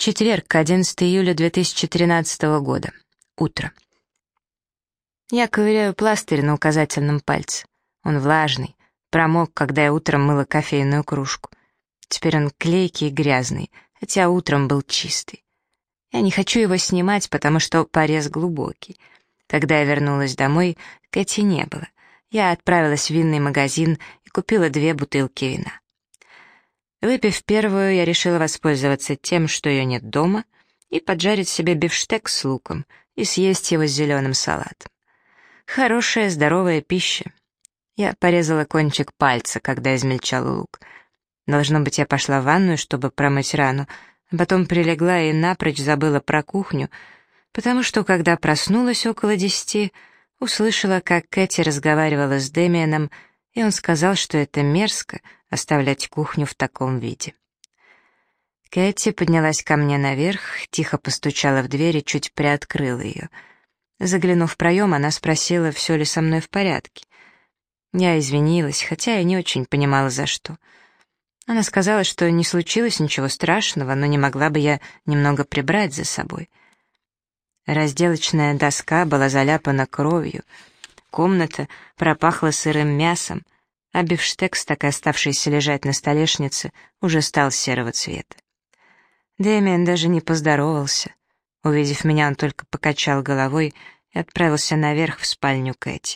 Четверг, 11 июля 2013 года. Утро. Я ковыряю пластырь на указательном пальце. Он влажный, промок, когда я утром мыла кофейную кружку. Теперь он клейкий и грязный, хотя утром был чистый. Я не хочу его снимать, потому что порез глубокий. Когда я вернулась домой, Кэти не было. Я отправилась в винный магазин и купила 2 бутылки вина. Выпив первую, я решила воспользоваться тем, что ее нет дома, и поджарить себе бифштекс с луком и съесть его с зеленым салатом. Хорошая, здоровая пища. Я порезала кончик пальца, когда измельчала лук. Должно быть, я пошла в ванную, чтобы промыть рану, а потом прилегла и напрочь забыла про кухню, потому что, когда проснулась около 10, услышала, как Кэти разговаривала с Дэмианом, и он сказал, что это мерзко — оставлять кухню в таком виде. Кэти поднялась ко мне наверх, тихо постучала в дверь и чуть приоткрыла ее. Заглянув в проем, она спросила, все ли со мной в порядке. Я извинилась, хотя и не очень понимала, за что. Она сказала, что не случилось ничего страшного, но не могла бы я немного прибрать за собой. Разделочная доска была заляпана кровью, комната пропахла сырым мясом, а бифштекс, так и оставшийся лежать на столешнице, уже стал серого цвета. Дэмиан даже не поздоровался. Увидев меня, он только покачал головой и отправился наверх в спальню Кэти.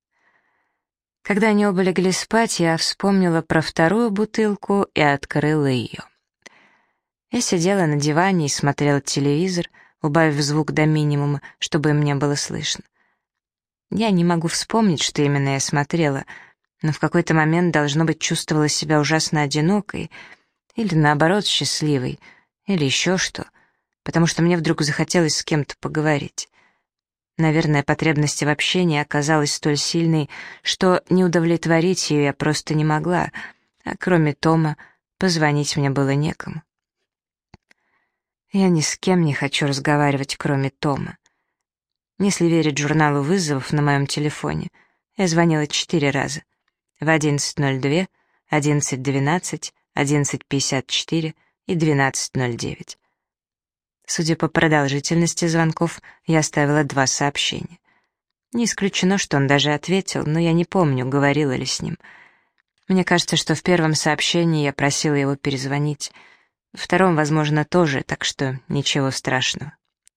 Когда они оба легли спать, я вспомнила про вторую бутылку и открыла ее. Я сидела на диване и смотрела телевизор, убавив звук до минимума, чтобы мне было слышно. Я не могу вспомнить, что именно я смотрела, но в какой-то момент, должно быть, чувствовала себя ужасно одинокой, или наоборот счастливой, или еще что, потому что мне вдруг захотелось с кем-то поговорить. Наверное, потребность в общении оказалась столь сильной, что не удовлетворить ее я просто не могла, а кроме Тома позвонить мне было некому. Я ни с кем не хочу разговаривать, кроме Тома. Если верить журналу вызовов на моем телефоне, я звонила 4 раза. В 11:02, 11:12, 11:54 и 12:09. Судя по продолжительности звонков, я оставила 2 сообщения. Не исключено, что он даже ответил, но я не помню, говорила ли с ним. Мне кажется, что в первом сообщении я просила его перезвонить. В втором, возможно, тоже, так что ничего страшного.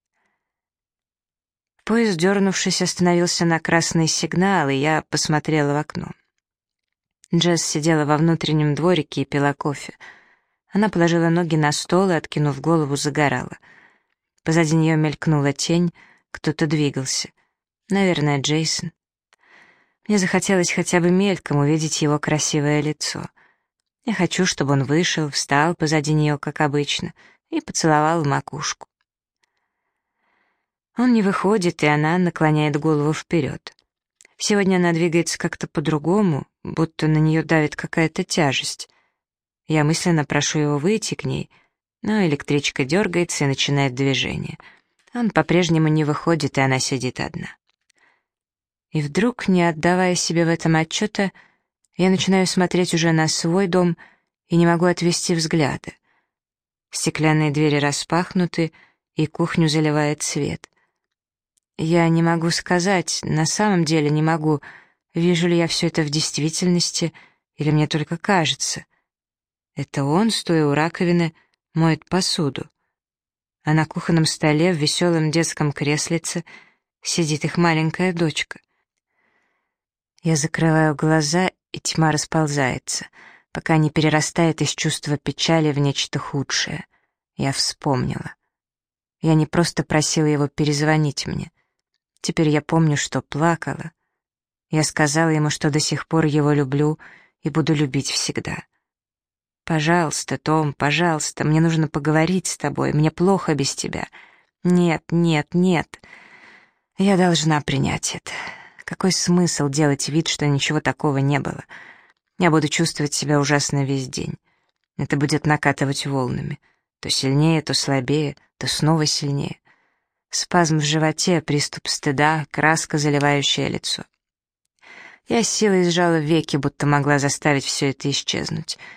Поезд, дернувшись, остановился на красный сигнал, и я посмотрела в окно. Джесс сидела во внутреннем дворике и пила кофе. Она положила ноги на стол и, откинув голову, загорала. Позади нее мелькнула тень, кто-то двигался. Наверное, Джейсон. Мне захотелось хотя бы мельком увидеть его красивое лицо. Я хочу, чтобы он вышел, встал позади нее, как обычно, и поцеловал в макушку. Он не выходит, и она наклоняет голову вперед. Сегодня она двигается как-то по-другому, будто на нее давит какая-то тяжесть. Я мысленно прошу его выйти к ней, но электричка дергается и начинает движение. Он по-прежнему не выходит, и она сидит одна. И вдруг, не отдавая себе в этом отчета, я начинаю смотреть уже на свой дом и не могу отвести взгляда. Стеклянные двери распахнуты, и кухню заливает свет. Я не могу сказать, на самом деле не могу, вижу ли я все это в действительности, или мне только кажется. Это он, стоя у раковины, моет посуду. А на кухонном столе в веселом детском креслице сидит их маленькая дочка. Я закрываю глаза, и тьма расползается, пока не перерастает из чувства печали в нечто худшее. Я вспомнила. Я не просто просила его перезвонить мне. Теперь я помню, что плакала. Я сказала ему, что до сих пор его люблю и буду любить всегда. «Пожалуйста, Том, пожалуйста, мне нужно поговорить с тобой, мне плохо без тебя. Нет, нет, нет. Я должна принять это. Какой смысл делать вид, что ничего такого не было? Я буду чувствовать себя ужасно весь день. Это будет накатывать волнами. То сильнее, то слабее, то снова сильнее. Спазм в животе, приступ стыда, краска, заливающая лицо. Я с силой сжала веки, будто могла заставить все это исчезнуть.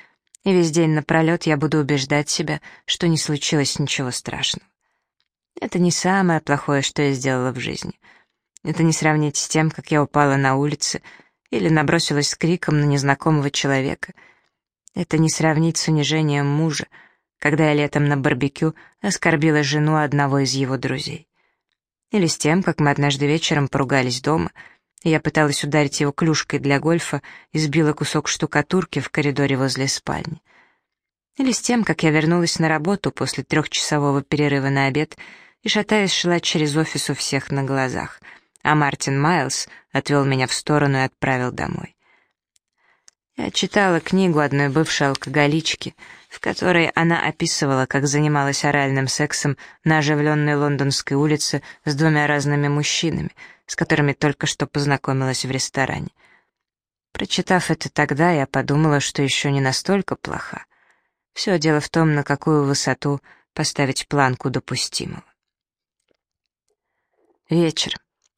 И весь день напролет я буду убеждать себя, что не случилось ничего страшного. Это не самое плохое, что я сделала в жизни. Это не сравнить с тем, как я упала на улице или набросилась с криком на незнакомого человека. Это не сравнить с унижением мужа, когда я летом на барбекю оскорбила жену одного из его друзей. Или с тем, как мы однажды вечером поругались дома, и я пыталась ударить его клюшкой для гольфа и сбила кусок штукатурки в коридоре возле спальни. Или с тем, как я вернулась на работу после 3-часового перерыва на обед и, шатаясь, шла через офис у всех на глазах, а Мартин Майлз отвел меня в сторону и отправил домой. Я читала книгу одной бывшей алкоголички, в которой она описывала, как занималась оральным сексом на оживленной лондонской улице с 2 разными мужчинами, с которыми только что познакомилась в ресторане. Прочитав это тогда, я подумала, что еще не настолько плоха. Все дело в том, на какую высоту поставить планку допустимого. Вечер.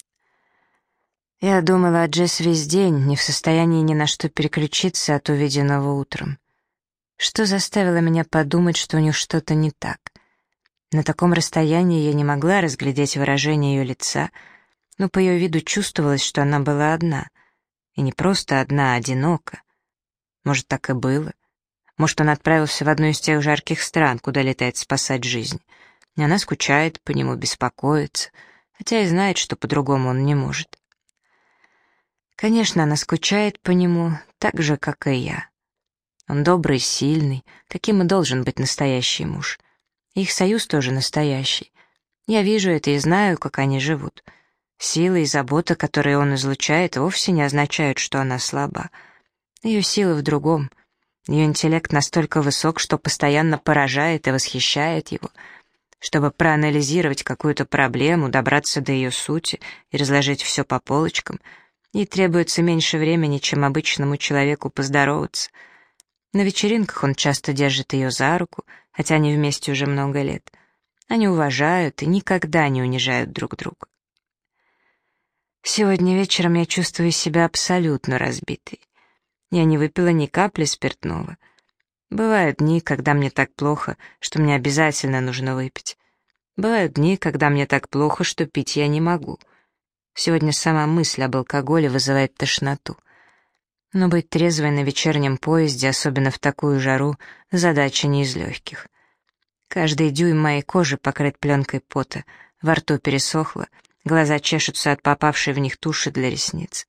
Я думала о Джесс весь день, не в состоянии ни на что переключиться от увиденного утром. Что заставило меня подумать, что у них что-то не так? На таком расстоянии я не могла разглядеть выражение ее лица, но по ее виду чувствовалось, что она была одна. И не просто одна, а одинока. Может, так и было. Может, он отправился в одну из тех жарких стран, куда летает спасать жизнь. И она скучает по нему, беспокоится, хотя и знает, что по-другому он не может. Конечно, она скучает по нему, так же, как и я. Он добрый, сильный, каким и должен быть настоящий муж. Их союз тоже настоящий. Я вижу это и знаю, как они живут. Сила и забота, которые он излучает, вовсе не означают, что она слаба. Ее сила в другом. Ее интеллект настолько высок, что постоянно поражает и восхищает его. Чтобы проанализировать какую-то проблему, добраться до ее сути и разложить все по полочкам, ей требуется меньше времени, чем обычному человеку поздороваться. На вечеринках он часто держит ее за руку, хотя они вместе уже много лет. Они уважают и никогда не унижают друг друга. Сегодня вечером я чувствую себя абсолютно разбитой. Я не выпила ни капли спиртного. Бывают дни, когда мне так плохо, что мне обязательно нужно выпить. Бывают дни, когда мне так плохо, что пить я не могу. Сегодня сама мысль об алкоголе вызывает тошноту. Но быть трезвой на вечернем поезде, особенно в такую жару, задача не из легких. Каждый дюйм моей кожи покрыт пленкой пота, во рту пересохло, глаза чешутся от попавшей в них туши для ресниц.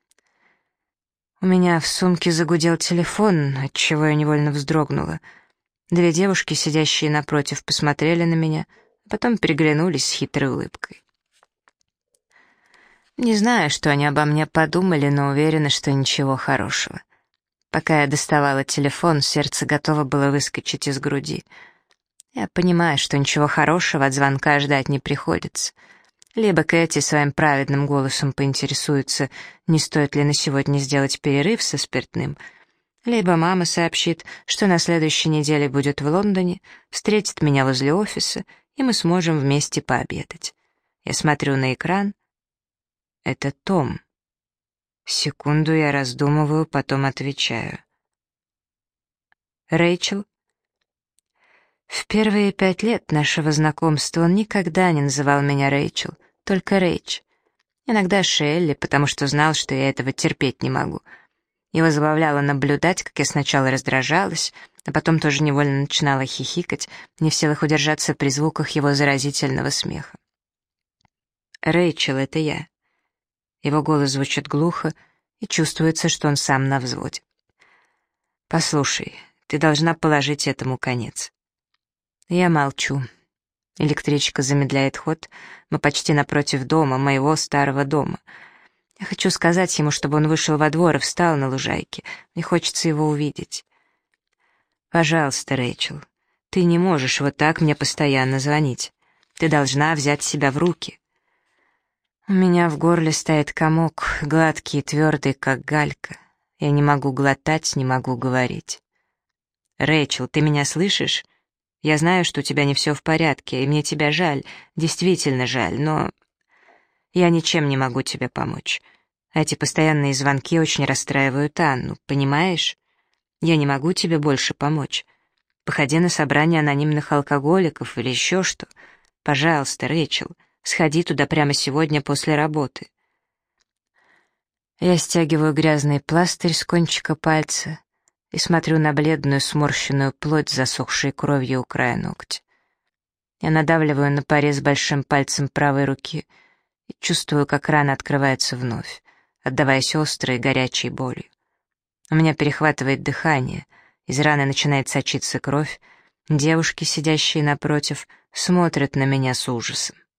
У меня в сумке загудел телефон, отчего я невольно вздрогнула. 2 девушки, сидящие напротив, посмотрели на меня, а потом переглянулись с хитрой улыбкой. Не знаю, что они обо мне подумали, но уверена, что ничего хорошего. Пока я доставала телефон, сердце готово было выскочить из груди. Я понимаю, что ничего хорошего от звонка ждать не приходится. Либо Кэти своим праведным голосом поинтересуется, не стоит ли на сегодня сделать перерыв со спиртным, либо мама сообщит, что на следующей неделе будет в Лондоне, встретит меня возле офиса, и мы сможем вместе пообедать. Я смотрю на экран. Это Том. Секунду я раздумываю, потом отвечаю. Рэйчел? В первые 5 лет нашего знакомства он никогда не называл меня Рэйчел, только Рэйч. Иногда Шелли, потому что знал, что я этого терпеть не могу. Его забавляло наблюдать, как я сначала раздражалась, а потом тоже невольно начинала хихикать, не в силах удержаться при звуках его заразительного смеха. «Рэйчел, это я». Его голос звучит глухо, и чувствуется, что он сам на взводе. «Послушай, ты должна положить этому конец». Я молчу. Электричка замедляет ход. Мы почти напротив дома, моего старого дома. Я хочу сказать ему, чтобы он вышел во двор и встал на лужайке. Мне хочется его увидеть. Пожалуйста, Рэйчел, ты не можешь вот так мне постоянно звонить. Ты должна взять себя в руки. У меня в горле стоит комок, гладкий и твердый, как галька. Я не могу глотать, не могу говорить. Рэйчел, ты меня слышишь? Я знаю, что у тебя не все в порядке, и мне тебя жаль, действительно жаль, но я ничем не могу тебе помочь. Эти постоянные звонки очень расстраивают Анну, понимаешь? Я не могу тебе больше помочь. Походи на собрание анонимных алкоголиков или еще что. Пожалуйста, Рэйчел, сходи туда прямо сегодня после работы». Я стягиваю грязный пластырь с кончика пальца и смотрю на бледную сморщенную плоть, засохшей кровью у края ногтя. Я надавливаю на порез большим пальцем правой руки и чувствую, как рана открывается вновь, отдаваясь острой горячей болью. У меня перехватывает дыхание, из раны начинает сочиться кровь, девушки, сидящие напротив, смотрят на меня с ужасом.